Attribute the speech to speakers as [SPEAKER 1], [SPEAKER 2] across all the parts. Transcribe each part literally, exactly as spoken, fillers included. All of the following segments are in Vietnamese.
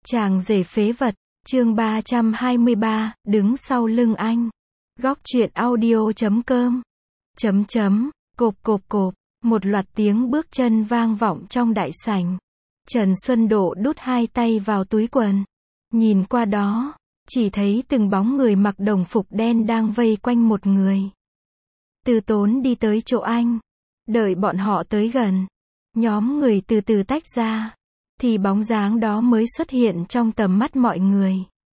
[SPEAKER 1] Chàng rể phế vật, chương ba trăm hai mươi ba, đứng sau lưng anh. Góc truyện audio chấm com. Chấm chấm, cộp cộp cộp, một loạt tiếng bước chân vang vọng trong đại sảnh. Trần Xuân Độ đút hai tay vào túi quần. Nhìn qua đó, chỉ thấy từng bóng người mặc đồng phục đen đang vây quanh một người. Từ Tốn đi tới chỗ anh. Đợi bọn họ tới gần. Nhóm người từ từ tách ra. Thì bóng dáng đó mới xuất hiện trong tầm mắt mọi người.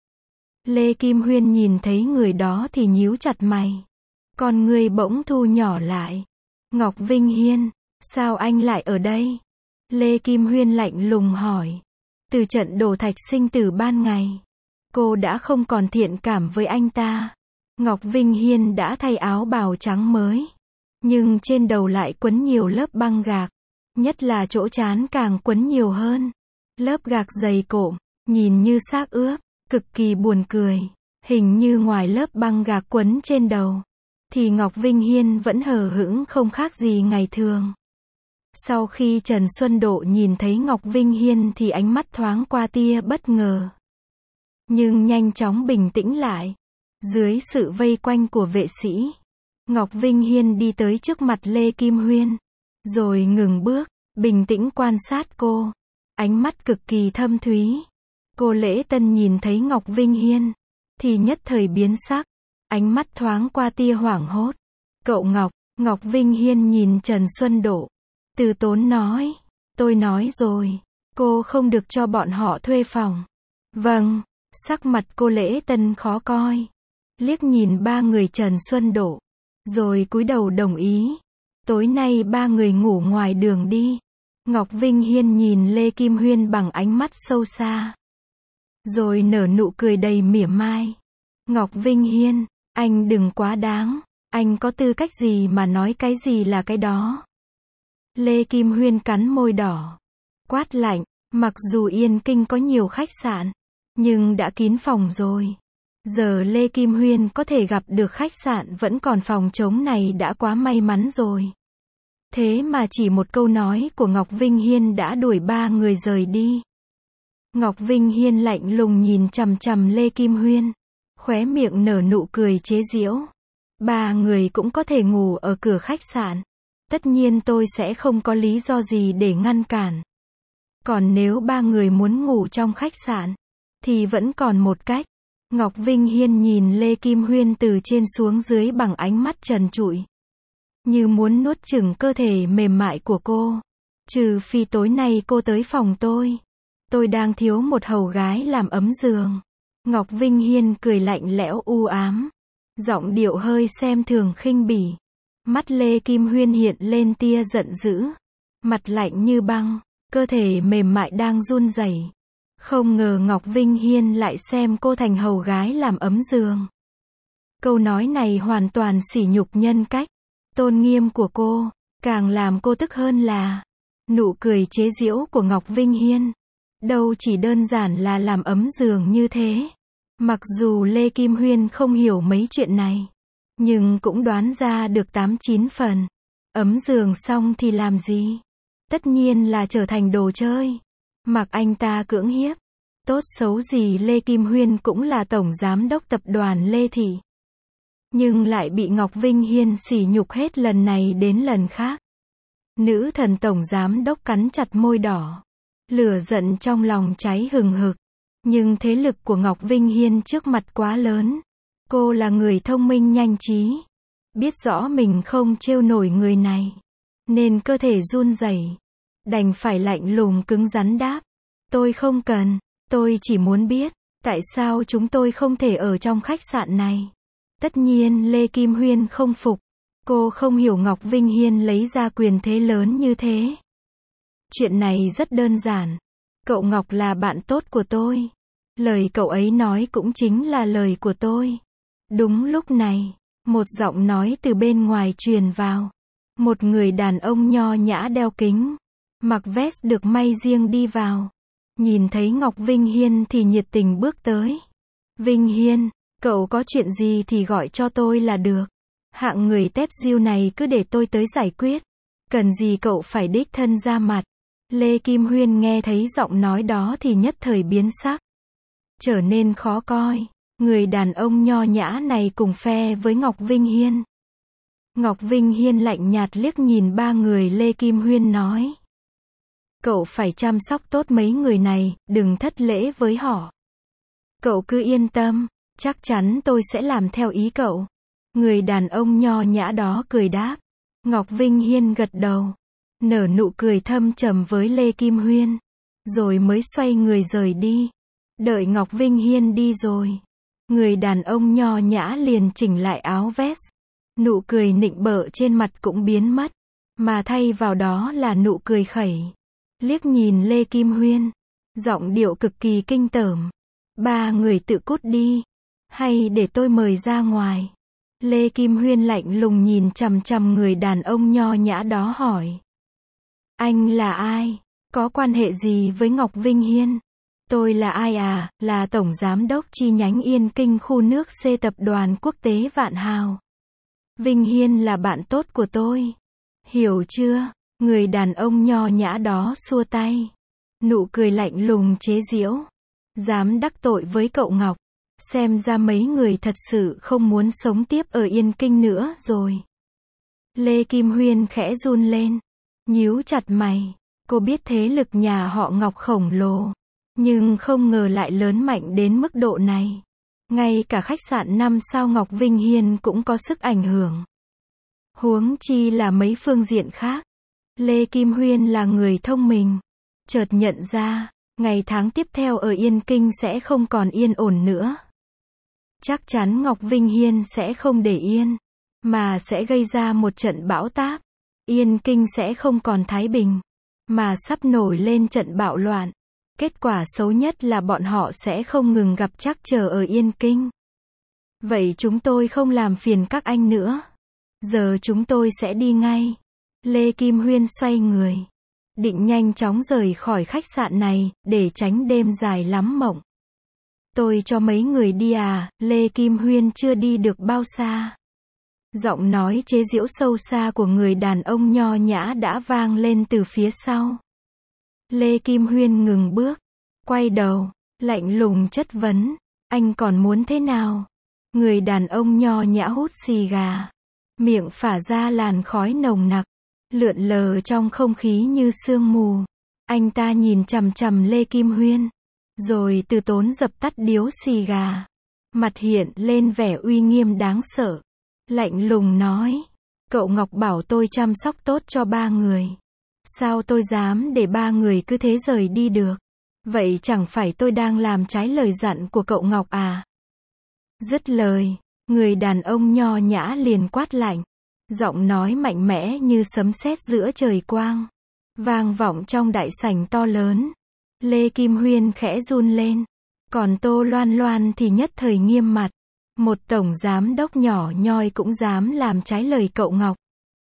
[SPEAKER 1] Lê Kim Huyên nhìn thấy người đó thì nhíu chặt mày. Con người bỗng thu nhỏ lại. Ngọc Vinh Hiên, sao anh lại ở đây? Lê Kim Huyên lạnh lùng hỏi. Từ trận đổ thạch sinh tử ban ngày, cô đã không còn thiện cảm với anh ta. Ngọc Vinh Hiên đã thay áo bào trắng mới. Nhưng trên đầu lại quấn nhiều lớp băng gạc. Nhất là chỗ trán càng quấn nhiều hơn. Lớp gạc dày cộm, nhìn như xác ướp, cực kỳ buồn cười. Hình như ngoài lớp băng gạc quấn trên đầu, thì Ngọc Vinh Hiên vẫn hờ hững không khác gì ngày thường. Sau khi Trần Xuân Độ nhìn thấy Ngọc Vinh Hiên thì ánh mắt thoáng qua tia bất ngờ. Nhưng nhanh chóng bình tĩnh lại. Dưới sự vây quanh của vệ sĩ, Ngọc Vinh Hiên đi tới trước mặt Lê Kim Huyên. Rồi ngừng bước, bình tĩnh quan sát cô. Ánh mắt cực kỳ thâm thúy. Cô Lễ Tân nhìn thấy Ngọc Vinh Hiên thì nhất thời biến sắc. Ánh mắt thoáng qua tia hoảng hốt. Cậu Ngọc, Ngọc Vinh Hiên nhìn Trần Xuân Độ. Từ Tốn nói. Tôi nói rồi, cô không được cho bọn họ thuê phòng. Vâng, sắc mặt cô Lễ Tân khó coi. Liếc nhìn ba người Trần Xuân Độ. Rồi cúi đầu đồng ý. Tối nay ba người ngủ ngoài đường đi. Ngọc Vinh Hiên nhìn Lê Kim Huyên bằng ánh mắt sâu xa. Rồi nở nụ cười đầy mỉa mai. Ngọc Vinh Hiên, anh đừng quá đáng. Anh có tư cách gì mà nói cái gì là cái đó. Lê Kim Huyên cắn môi đỏ. Quát lạnh, mặc dù Yên Kinh có nhiều khách sạn, nhưng đã kín phòng rồi. Giờ Lê Kim Huyên có thể gặp được khách sạn vẫn còn phòng trống này đã quá may mắn rồi. Thế mà chỉ một câu nói của Ngọc Vinh Hiên đã đuổi ba người rời đi. Ngọc Vinh Hiên lạnh lùng nhìn chằm chằm Lê Kim Huyên. Khóe miệng nở nụ cười chế giễu. Ba người cũng có thể ngủ ở cửa khách sạn. Tất nhiên tôi sẽ không có lý do gì để ngăn cản. Còn nếu ba người muốn ngủ trong khách sạn, thì vẫn còn một cách. Ngọc Vinh Hiên nhìn Lê Kim Huyên từ trên xuống dưới bằng ánh mắt trần trụi. Như muốn nuốt chửng cơ thể mềm mại của cô. Trừ phi tối nay cô tới phòng tôi. Tôi đang thiếu một hầu gái làm ấm giường. Ngọc Vinh Hiên cười lạnh lẽo u ám. Giọng điệu hơi xem thường khinh bỉ. Mắt Lê Kim Huyên hiện lên tia giận dữ. Mặt lạnh như băng, cơ thể mềm mại đang run rẩy. Không ngờ Ngọc Vinh Hiên lại xem cô thành hầu gái làm ấm giường. Câu nói này hoàn toàn sỉ nhục nhân cách, tôn nghiêm của cô. Càng làm cô tức hơn là nụ cười chế giễu của Ngọc Vinh Hiên. Đâu chỉ đơn giản là làm ấm giường như thế. Mặc dù Lê Kim Huyên không hiểu mấy chuyện này, nhưng cũng đoán ra được tám chín phần. Ấm giường xong thì làm gì? Tất nhiên là trở thành đồ chơi. Mặc anh ta cưỡng hiếp. Tốt xấu gì Lê Kim Huyên cũng là tổng giám đốc tập đoàn Lê Thị. Nhưng lại bị Ngọc Vinh Hiên sỉ nhục hết lần này đến lần khác. Nữ thần tổng giám đốc cắn chặt môi đỏ. Lửa giận trong lòng cháy hừng hực. Nhưng thế lực của Ngọc Vinh Hiên trước mặt quá lớn. Cô là người thông minh nhanh trí. Biết rõ mình không trêu nổi người này. Nên cơ thể run rẩy. Đành phải lạnh lùng cứng rắn đáp. Tôi không cần. Tôi chỉ muốn biết, tại sao chúng tôi không thể ở trong khách sạn này. Tất nhiên Lê Kim Huyên không phục. Cô không hiểu Ngọc Vinh Hiên lấy ra quyền thế lớn như thế. Chuyện này rất đơn giản. Cậu Ngọc là bạn tốt của tôi. Lời cậu ấy nói cũng chính là lời của tôi. Đúng lúc này, một giọng nói từ bên ngoài truyền vào. Một người đàn ông nho nhã đeo kính, mặc vest được may riêng đi vào. Nhìn thấy Ngọc Vinh Hiên thì nhiệt tình bước tới. Vinh Hiên, cậu có chuyện gì thì gọi cho tôi là được. Hạng người tép diêu này cứ để tôi tới giải quyết. Cần gì cậu phải đích thân ra mặt. Lê Kim Huyên nghe thấy giọng nói đó thì nhất thời biến sắc, trở nên khó coi. Người đàn ông nho nhã này cùng phe với Ngọc Vinh Hiên. Ngọc Vinh Hiên lạnh nhạt liếc nhìn ba người Lê Kim Huyên nói. Cậu phải chăm sóc tốt mấy người này, đừng thất lễ với họ. Cậu cứ yên tâm, chắc chắn tôi sẽ làm theo ý cậu. Người đàn ông nho nhã đó cười đáp. Ngọc Vinh Hiên gật đầu, nở nụ cười thâm trầm với Lê Kim Huyên, rồi mới xoay người rời đi. Đợi Ngọc Vinh Hiên đi rồi, người đàn ông nho nhã liền chỉnh lại áo vest. Nụ cười nịnh bợ trên mặt cũng biến mất, mà thay vào đó là nụ cười khẩy. Liếc nhìn Lê Kim Huyên, giọng điệu cực kỳ kinh tởm. Ba người tự cút đi, hay để tôi mời ra ngoài? Lê Kim Huyên lạnh lùng nhìn chằm chằm người đàn ông nho nhã đó hỏi. Anh là ai? Có quan hệ gì với Ngọc Vinh Hiên? Tôi là ai à? Là Tổng Giám đốc chi nhánh Yên Kinh khu nước C Tập đoàn Quốc tế Vạn Hào. Vinh Hiên là bạn tốt của tôi. Hiểu chưa? Người đàn ông nho nhã đó xua tay. Nụ cười lạnh lùng chế giễu. Dám đắc tội với cậu Ngọc. Xem ra mấy người thật sự không muốn sống tiếp ở Yên Kinh nữa rồi. Lê Kim Huyên khẽ run lên, nhíu chặt mày. Cô biết thế lực nhà họ Ngọc khổng lồ, nhưng không ngờ lại lớn mạnh đến mức độ này. Ngay cả khách sạn năm sao Ngọc Vinh Hiên cũng có sức ảnh hưởng. Huống chi là mấy phương diện khác. Lê Kim Huyên là người thông minh, chợt nhận ra, ngày tháng tiếp theo ở Yên Kinh sẽ không còn yên ổn nữa. Chắc chắn Ngọc Vinh Hiên sẽ không để yên, mà sẽ gây ra một trận bão táp. Yên Kinh sẽ không còn thái bình, mà sắp nổi lên trận bạo loạn. Kết quả xấu nhất là bọn họ sẽ không ngừng gặp trắc trở ở Yên Kinh. Vậy chúng tôi không làm phiền các anh nữa. Giờ chúng tôi sẽ đi ngay. Lê Kim Huyên xoay người, định nhanh chóng rời khỏi khách sạn này, để tránh đêm dài lắm mộng. Tôi cho mấy người đi à? Lê Kim Huyên chưa đi được bao xa. Giọng nói chế giễu sâu xa của người đàn ông nho nhã đã vang lên từ phía sau. Lê Kim Huyên ngừng bước, quay đầu, lạnh lùng chất vấn. Anh còn muốn thế nào? Người đàn ông nho nhã hút xì gà, miệng phả ra làn khói nồng nặc, lượn lờ trong không khí như sương mù. Anh ta nhìn chằm chằm Lê Kim Huyên, rồi từ tốn dập tắt điếu xì gà. Mặt hiện lên vẻ uy nghiêm đáng sợ. Lạnh lùng nói. Cậu Ngọc bảo tôi chăm sóc tốt cho ba người. Sao tôi dám để ba người cứ thế rời đi được? Vậy chẳng phải tôi đang làm trái lời dặn của cậu Ngọc à? Dứt lời, người đàn ông nho nhã liền quát lạnh. Giọng nói mạnh mẽ như sấm sét giữa trời quang, vang vọng trong đại sảnh to lớn. Lê Kim Huyên khẽ run lên, còn Tô Loan Loan thì nhất thời nghiêm mặt. Một tổng giám đốc nhỏ nhoi cũng dám làm trái lời cậu Ngọc.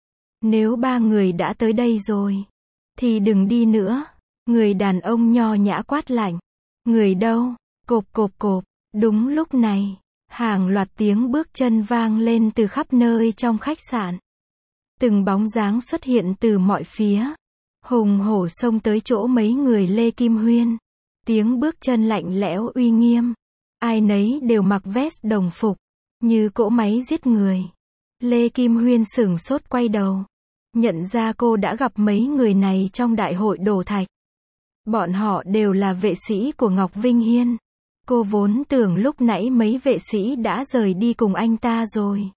[SPEAKER 1] Nếu ba người đã tới đây rồi, thì đừng đi nữa. Người đàn ông nho nhã quát lạnh. Người đâu? Cộp cộp cộp. Đúng lúc này, hàng loạt tiếng bước chân vang lên từ khắp nơi trong khách sạn. Từng bóng dáng xuất hiện từ mọi phía, hùng hổ xông tới chỗ mấy người Lê Kim Huyên. Tiếng bước chân lạnh lẽo uy nghiêm, ai nấy đều mặc vest đồng phục, như cỗ máy giết người. Lê Kim Huyên sửng sốt quay đầu, nhận ra cô đã gặp mấy người này trong đại hội đổ thạch. Bọn họ đều là vệ sĩ của Ngọc Vinh Hiên. Cô vốn tưởng lúc nãy mấy vệ sĩ đã rời đi cùng anh ta rồi.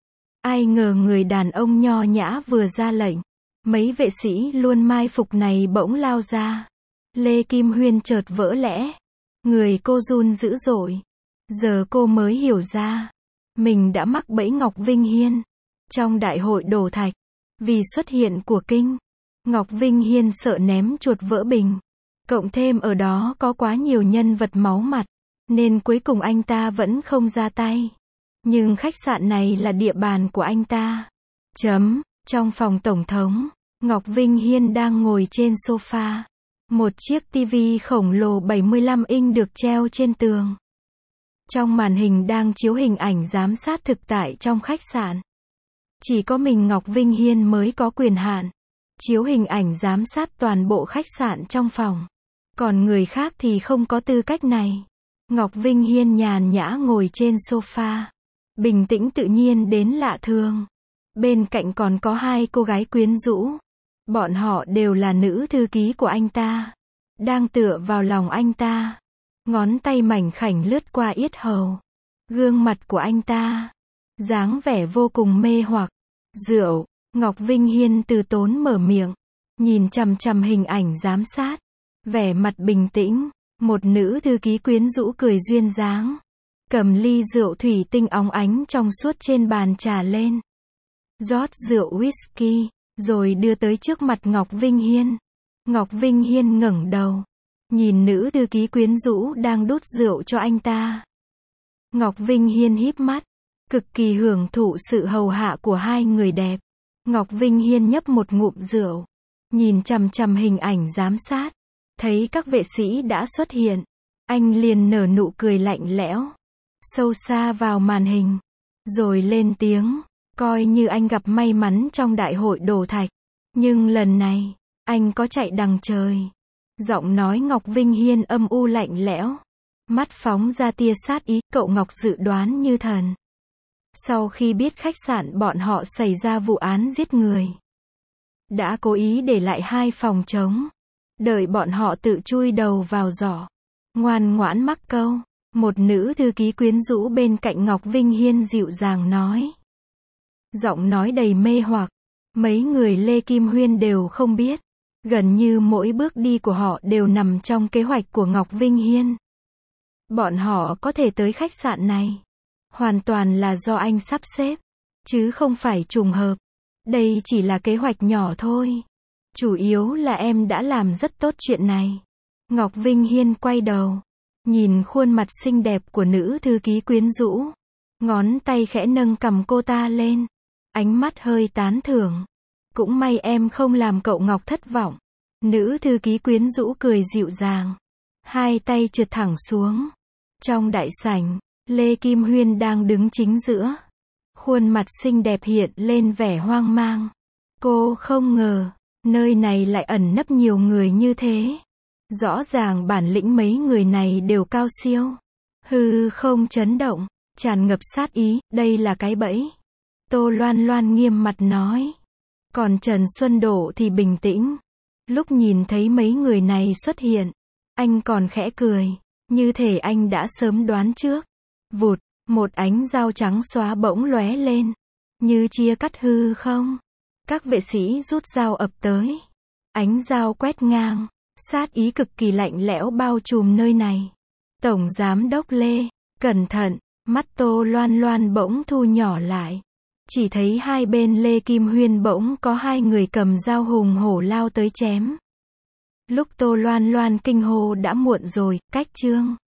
[SPEAKER 1] Ai ngờ người đàn ông nho nhã vừa ra lệnh, mấy vệ sĩ luôn mai phục này bỗng lao ra. Lê Kim Huyên chợt vỡ lẽ. Người cô run dữ dội. Giờ cô mới hiểu ra, mình đã mắc bẫy Ngọc Vinh Hiên. Trong đại hội đổ thạch, vì xuất hiện của Kinh, Ngọc Vinh Hiên sợ ném chuột vỡ bình. Cộng thêm ở đó có quá nhiều nhân vật máu mặt, nên cuối cùng anh ta vẫn không ra tay. Nhưng khách sạn này là địa bàn của anh ta. Chấm. Trong phòng tổng thống, Ngọc Vinh Hiên đang ngồi trên sofa. Một chiếc tivi khổng lồ bảy mươi lăm inch được treo trên tường. Trong màn hình đang chiếu hình ảnh giám sát thực tại trong khách sạn. Chỉ có mình Ngọc Vinh Hiên mới có quyền hạn chiếu hình ảnh giám sát toàn bộ khách sạn trong phòng. Còn người khác thì không có tư cách này. Ngọc Vinh Hiên nhàn nhã ngồi trên sofa. Bình tĩnh tự nhiên đến lạ thường. Bên cạnh còn có hai cô gái quyến rũ. Bọn họ đều là nữ thư ký của anh ta. Đang tựa vào lòng anh ta. Ngón tay mảnh khảnh lướt qua yết hầu. Gương mặt của anh ta. Dáng vẻ vô cùng mê hoặc. Rượu. Ngọc Vinh Hiên từ tốn mở miệng. Nhìn chằm chằm hình ảnh giám sát. Vẻ mặt bình tĩnh. Một nữ thư ký quyến rũ cười duyên dáng. Cầm ly rượu thủy tinh óng ánh trong suốt trên bàn trà lên. Rót rượu whisky. Rồi đưa tới trước mặt Ngọc Vinh Hiên. Ngọc Vinh Hiên ngẩng đầu. Nhìn nữ thư ký quyến rũ đang đút rượu cho anh ta. Ngọc Vinh Hiên híp mắt. Cực kỳ hưởng thụ sự hầu hạ của hai người đẹp. Ngọc Vinh Hiên nhấp một ngụm rượu. Nhìn chằm chằm hình ảnh giám sát. Thấy các vệ sĩ đã xuất hiện. Anh liền nở nụ cười lạnh lẽo. Sâu xa vào màn hình. Rồi lên tiếng. Coi như anh gặp may mắn trong đại hội đồ thạch. Nhưng lần này, anh có chạy đằng trời. Giọng nói Ngọc Vinh Hiên âm u lạnh lẽo. Mắt phóng ra tia sát ý. Cậu Ngọc dự đoán như thần. Sau khi biết khách sạn bọn họ xảy ra vụ án giết người. Đã cố ý để lại hai phòng trống. Đợi bọn họ tự chui đầu vào giỏ. Ngoan ngoãn mắc câu. Một nữ thư ký quyến rũ bên cạnh Ngọc Vinh Hiên dịu dàng nói. Giọng nói đầy mê hoặc. Mấy người Lê Kim Huyên đều không biết. Gần như mỗi bước đi của họ đều nằm trong kế hoạch của Ngọc Vinh Hiên. Bọn họ có thể tới khách sạn này. Hoàn toàn là do anh sắp xếp. Chứ không phải trùng hợp. Đây chỉ là kế hoạch nhỏ thôi. Chủ yếu là em đã làm rất tốt chuyện này. Ngọc Vinh Hiên quay đầu. Nhìn khuôn mặt xinh đẹp của nữ thư ký quyến rũ. Ngón tay khẽ nâng cầm cô ta lên. Ánh mắt hơi tán thưởng. Cũng may em không làm cậu Ngọc thất vọng. Nữ thư ký quyến rũ cười dịu dàng. Hai tay trượt thẳng xuống. Trong đại sảnh, Lê Kim Huyên đang đứng chính giữa. Khuôn mặt xinh đẹp hiện lên vẻ hoang mang. Cô không ngờ, nơi này lại ẩn nấp nhiều người như thế. Rõ ràng bản lĩnh mấy người này đều cao siêu. Hư không chấn động, tràn ngập sát ý, đây là cái bẫy. Tô Loan Loan nghiêm mặt nói. Còn Trần Xuân Đổ thì bình tĩnh. Lúc nhìn thấy mấy người này xuất hiện, anh còn khẽ cười, như thể anh đã sớm đoán trước. Vụt, một ánh dao trắng xóa bỗng lóe lên, như chia cắt hư không. Các vệ sĩ rút dao ập tới. Ánh dao quét ngang, sát ý cực kỳ lạnh lẽo bao trùm nơi này. Tổng giám đốc Lê, cẩn thận, mắt Tô Loan Loan bỗng thu nhỏ lại. Chỉ thấy hai bên Lê Kim Huyên bỗng có hai người cầm dao hùng hổ lao tới chém. Lúc Tô Loan Loan kinh hô đã muộn rồi, cách chương.